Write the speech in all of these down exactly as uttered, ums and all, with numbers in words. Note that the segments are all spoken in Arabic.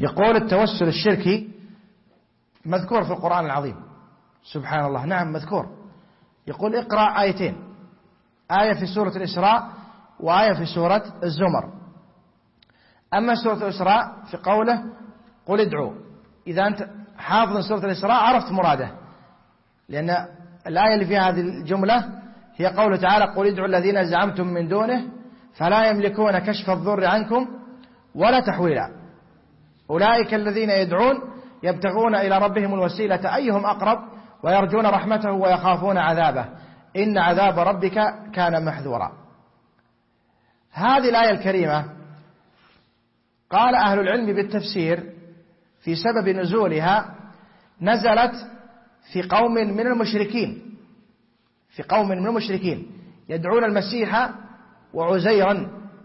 يقول التوسل الشركي مذكور في القرآن العظيم. سبحان الله، نعم مذكور. يقول اقرأ آيتين، آية في سورة الإسراء وآية في سورة الزمر. أما سورة الإسراء في قوله قل ادعوا، إذا أنت حافظ سورة الإسراء عرفت مراده، لأن الآية اللي فيها هذه الجملة هي قوله تعالى قل ادعوا الذين زعمتم من دونه فلا يملكون كشف الضر عنكم ولا تحويلا أولئك الذين يدعون يبتغون إلى ربهم الوسيلة أيهم أقرب ويرجون رحمته ويخافون عذابه إن عذاب ربك كان محذورا. هذه الآية الكريمة قال أهل العلم بالتفسير في سبب نزولها نزلت في قوم من المشركين في قوم من المشركين يدعون المسيح وعزيرا،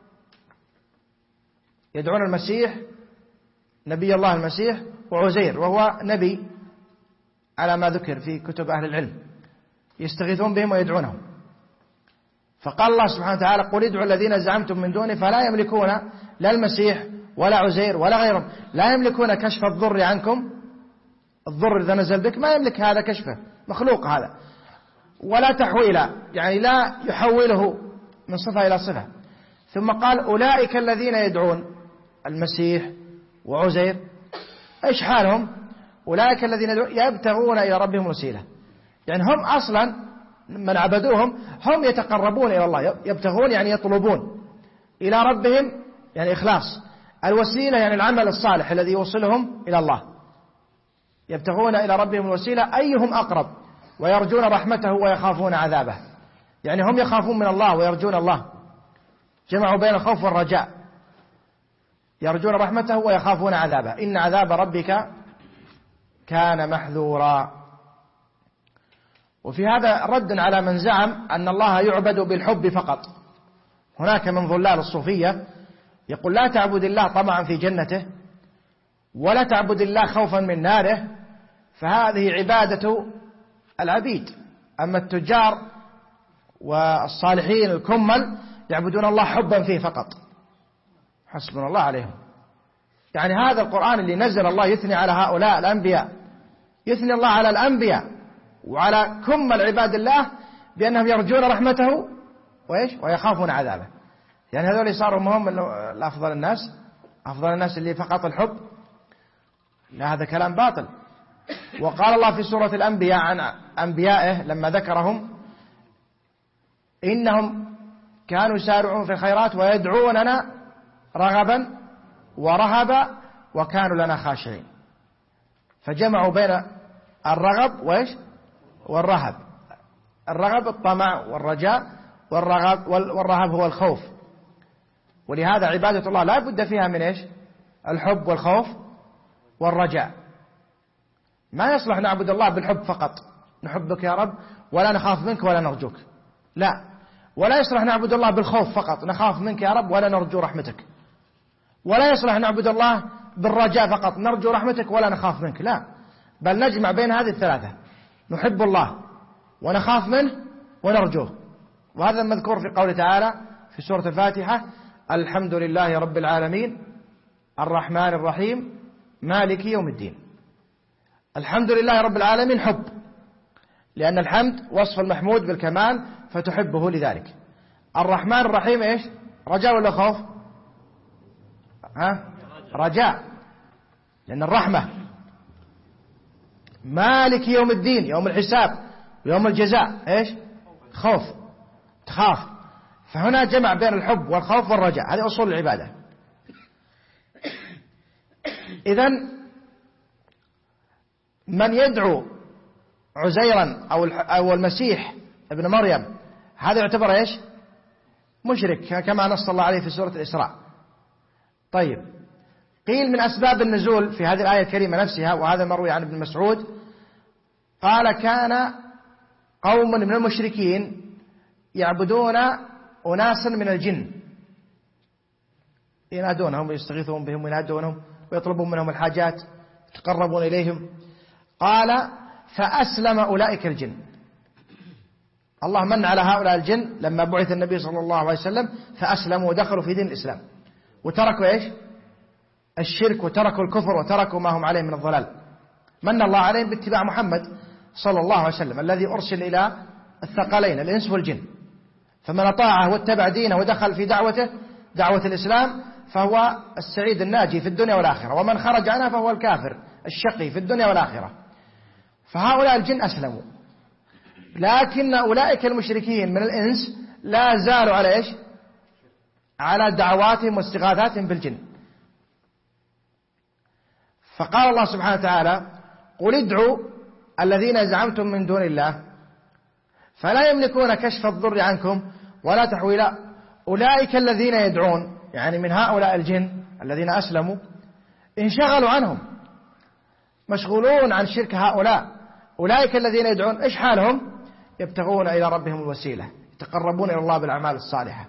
يدعون المسيح نبي الله المسيح وعزير وهو نبي على ما ذكر في كتب أهل العلم، يستغيثون بهم ويدعونهم. فقال الله سبحانه وتعالى قل ادعوا الذين زعمتم من دونه فلا يملكون لا المسيح ولا عزير ولا غيرهم، لا يملكون كشف الضر عنكم، الضر إذا نزل بك ما يملك هذا كشفه، مخلوق هذا، ولا تحويلا يعني لا يحوله من صفة إلى صفة. ثم قال أولئك الذين يدعون المسيح وعزير إيش حالهم؟ أولئك الذين يدعون يبتغون إلى ربهم وسيلة، يعني هم أصلا من عبدوهم هم يتقربون إلى الله، يبتغون يعني يطلبون إلى ربهم يعني إخلاص، الوسيلة يعني العمل الصالح الذي يوصلهم إلى الله، يبتغون إلى ربهم الوسيلة أيهم أقرب ويرجون رحمته ويخافون عذابه، يعني هم يخافون من الله ويرجون الله، جمعوا بين الخوف والرجاء، يرجون رحمته ويخافون عذابه إن عذاب ربك كان محذورا. وفي هذا رد على من زعم أن الله يعبد بالحب فقط. هناك من ظلال الصوفية يقول لا تعبد الله طمعا في جنته ولا تعبد الله خوفا من ناره، فهذه عبادة العبيد، أما التجار والصالحين الكمل يعبدون الله حبا فيه فقط، حسبنا الله عليهم. يعني هذا القرآن اللي نزل الله يثني على هؤلاء الأنبياء، يثني الله على الأنبياء وعلى كمل عباد الله بأنهم يرجون رحمته وإيش ويخافون عذابه، يعني هذول صاروا مهم الأفضل الناس، أفضل الناس اللي فقط الحب، لا هذا كلام باطل. وقال الله في سورة الأنبياء عن أنبيائه لما ذكرهم إنهم كانوا يسارعون في الخيرات ويدعوننا رغبا ورهبا وكانوا لنا خاشعين، فجمعوا بين الرغب وإيش والرهب. الرغب الطمع والرجاء، والرغب والرهب هو الخوف. ولهذا عبادة الله لا بد فيها من إيش الحب والخوف والرجاء. ما يصلح نعبد الله بالحب فقط، نحبك يا رب ولا نخاف منك ولا نرجوك، لا. ولا يصلح نعبد الله بالخوف فقط، نخاف منك يا رب ولا نرجو رحمتك. ولا يصلح نعبد الله بالرجاء فقط، نرجو رحمتك ولا نخاف منك، لا. بل نجمع بين هذه الثلاثة، نحب الله ونخاف منه ونرجوه. وهذا المذكور في قوله تعالى في سورة الفاتحة الحمد لله رب العالمين الرحمن الرحيم مالك يوم الدين. الحمد لله رب العالمين حب، لأن الحمد وصف المحمود بالكمال فتحبه لذلك. الرحمن الرحيم إيش رجاء ولا خوف؟ ها رجاء، لأن الرحمة. مالك يوم الدين يوم الحساب ويوم الجزاء إيش خوف، تخاف. فهنا جمع بين الحب والخوف والرجاء، هذه أصول العبادة. إذن من يدعو عزيرا أو أو المسيح ابن مريم هذا يعتبر إيش مشرك كما نص الله عليه في سورة الإسراء. طيب، قيل من أسباب النزول في هذه الآية الكريمة نفسها، وهذا مروي عن ابن مسعود قال كان قوم من المشركين يعبدون أناسا من الجن، ينادونهم ويستغيثون بهم وينادونهم ويطلبون منهم الحاجات يتقربون إليهم. قال فأسلم أولئك الجن، الله من على هؤلاء الجن لما بعث النبي صلى الله عليه وسلم فأسلموا ودخلوا في دين الإسلام وتركوا إيش الشرك وتركوا الكفر وتركوا ما هم عليه من الضلال. من الله عليهم باتباع محمد صلى الله عليه وسلم الذي أرسل إلى الثقلين الإنس والجن، فمن أطاعه واتبع دينه ودخل في دعوته دعوة الإسلام فهو السعيد الناجي في الدنيا والآخرة، ومن خرج عنها فهو الكافر الشقي في الدنيا والآخرة. فهؤلاء الجن أسلموا، لكن أولئك المشركين من الإنس لا زالوا على إيش؟ على دعواتهم واستغاثاتهم بالجن. فقال الله سبحانه وتعالى: قل ادعوا الذين زعمتم من دون الله فلا يملكون كشف الضر عنكم ولا تحويلا. أولئك الذين يدعون يعني من هؤلاء الجن الذين أسلموا انشغلوا عنهم، مشغولون عن شرك هؤلاء. أولئك الذين يدعون إيش حالهم؟ يبتغون إلى ربهم الوسيلة، يتقربون إلى الله بالأعمال الصالحة،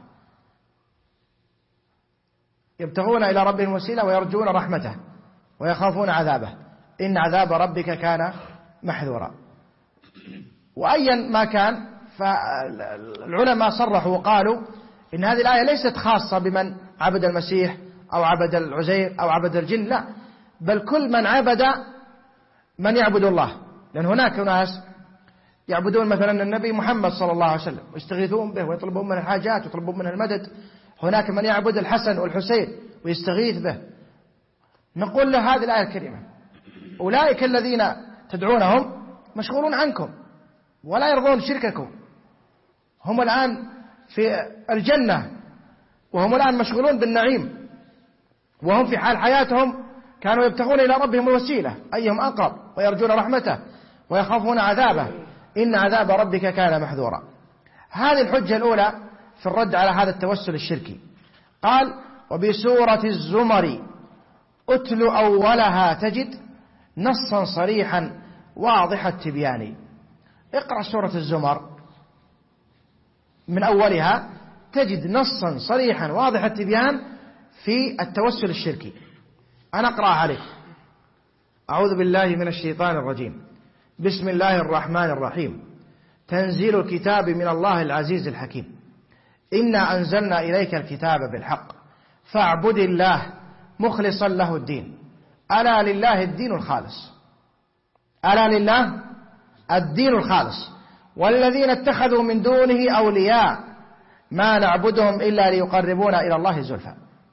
يبتغون إلى ربهم الوسيلة ويرجون رحمته ويخافون عذابه، إن عذاب ربك كان محذورا. وأيا ما كان، فالعلماء صرحوا وقالوا إن هذه الآية ليست خاصة بمن عبد المسيح أو عبد العزير أو عبد الجن، لا، بل كل من عبد من يعبد الله. لأن هناك ناس يعبدون مثلا النبي محمد صلى الله عليه وسلم ويستغيثون به ويطلبون منه الحاجات ويطلبون منه المدد. هناك من يعبد الحسن والحسين ويستغيث به. نقول له هذه الآية الكريمة: أولئك الذين تدعونهم مشغولون عنكم ولا يرضون شرككم، هم الآن في الجنة وهم الآن مشغولون بالنعيم، وهم في حال حياتهم كانوا يبتغون إلى ربهم الوسيلة أيهم أقرب ويرجون رحمته ويخافون عذابه، إن عذاب ربك كان محذورا. هذه الحجة الأولى في الرد على هذا التوسل الشركي. قال: وبسورة الزمر أتل أولها تجد نصا صريحا واضح التبيان. اقرأ سورة الزمر من أولها تجد نصا صريحا واضح التبيان في التوسل الشركي. أنا أقرأ عليك: أعوذ بالله من الشيطان الرجيم، بسم الله الرحمن الرحيم، تنزيل الكتاب من الله العزيز الحكيم، إنا أنزلنا إليك الكتاب بالحق فاعبد الله مخلصا له الدين، ألا لله الدين الخالص، ألا لله الدين الخالص، والذين اتخذوا من دونه أولياء ما نعبدهم إلا ليقربونا إلى الله زلفى.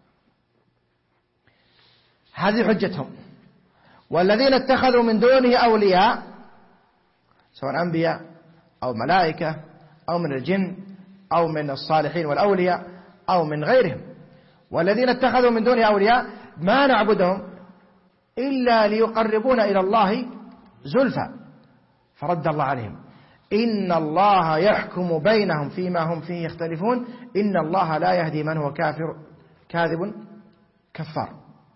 هذه حجتهم. والذين اتخذوا من دونه أولياء سواء أنبياء أو ملائكة أو من الجن أو من الصالحين والأولياء أو من غيرهم، والذين اتخذوا من دونه أولياء ما نعبدهم إلا ليقربونا إلى الله زلفى. فرد الله عليهم: إن الله يحكم بينهم فيما هم فيه يختلفون، إن الله لا يهدي من هو كافر كاذب كفار.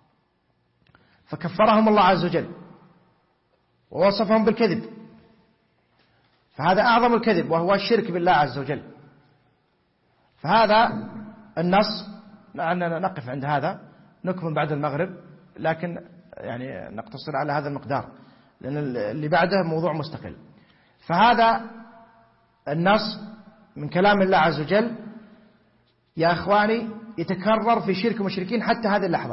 فكفرهم الله عز وجل ووصفهم بالكذب، فهذا أعظم الكذب وهو الشرك بالله عز وجل. فهذا النص، لأننا نقف عند هذا، نكمل بعد المغرب، لكن يعني نقتصر على هذا المقدار لأن اللي بعده موضوع مستقل. فهذا النص من كلام الله عز وجل يا أخواني يتكرر في شرك المشركين حتى هذه اللحظة.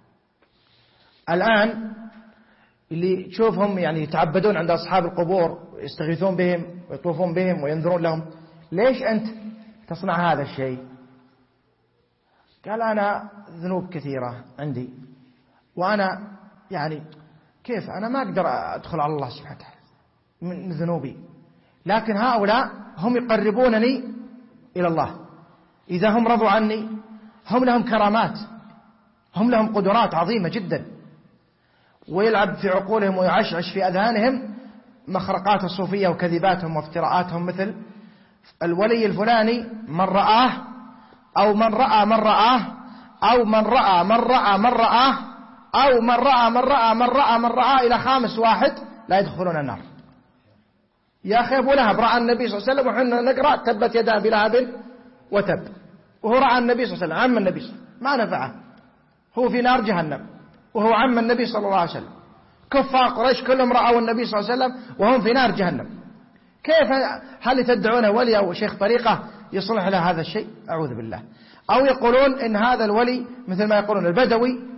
الآن اللي تشوفهم يعني يتعبدون عند أصحاب القبور ويستغيثون بهم ويطوفون بهم وينذرون لهم، ليش أنت تصنع هذا الشيء؟ قال: أنا ذنوب كثيرة عندي، وأنا يعني كيف أنا ما أقدر أدخل على الله سبحانه وتعالى من ذنوبي، لكن هؤلاء هم يقربونني إلى الله. إذا هم رضوا عني هم لهم كرامات، هم لهم قدرات عظيمة جدا، ويلعب في عقولهم ويعشعش في أذهانهم مخرقات الصوفية وكذباتهم وافتراءاتهم، مثل الولي الفلاني من رآه أو من رأى من رآه أو من رأى من رأى من رآه أو من رأى من رأى من رأى من رأى إلى خامس واحد لا يدخلون النار. يا أخي أبو لهب رأى النبي صلى الله عليه وسلم وحنا نقرأ تبت يدا أبي لهب وتب، وهو رأى النبي صلى الله عليه وسلم عم النبي صلى الله عليه وسلم ما نفعه، هو في نار جهنم وهو عم النبي صلى الله عليه وسلم. كفار قريش كلهم رأوا النبي صلى الله عليه وسلم وهم في نار جهنم. كيف هل تدعون ولي أو شيخ طريقة يصلح له هذا الشيء؟ أعوذ بالله. أو يقولون إن هذا الولي مثل ما يقولون البدوي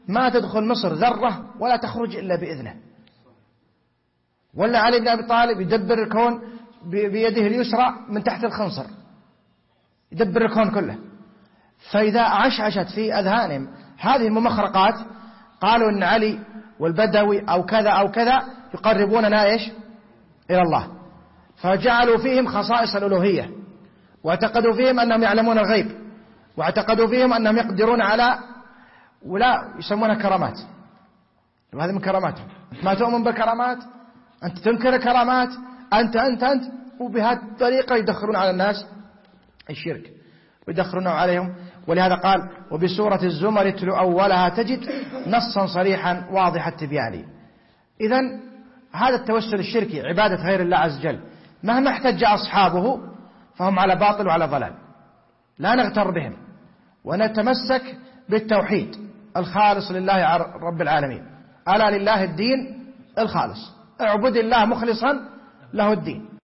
ما تدخل مصر ذرة ولا تخرج إلا بإذنه. ولا علي بن أبي طالب يدبر الكون بيده اليسرى من تحت الخنصر، يدبر الكون كله. فإذا عشعشت في أذهانهم هذه الممخرقات قالوا إن علي والبدوي أو كذا أو كذا يقربوننا إيش إلى الله، فجعلوا فيهم خصائص الألوهية، واعتقدوا فيهم أنهم يعلمون الغيب، واعتقدوا فيهم أنهم يقدرون على، ولا يسمونها كرامات، وهذه من كراماتهم. ما تؤمن بالكرامات، أنت تنكر الكرامات، أنت أنت أنت وبهذه الطريقة يدخلون على الناس الشرك ويدخلون عليهم. ولهذا قال وبسورة الزمر اتلو أولها تجد نصا صريحا واضح التبيان. إذن هذا التوسل الشركي عبادة غير الله عز وجل مهما احتج أصحابه فهم على باطل وعلى ضلال، لا نغتر بهم ونتمسك بالتوحيد الخالص لله رب العالمين. ألا لله الدين الخالص، اعبد الله مخلصا له الدين.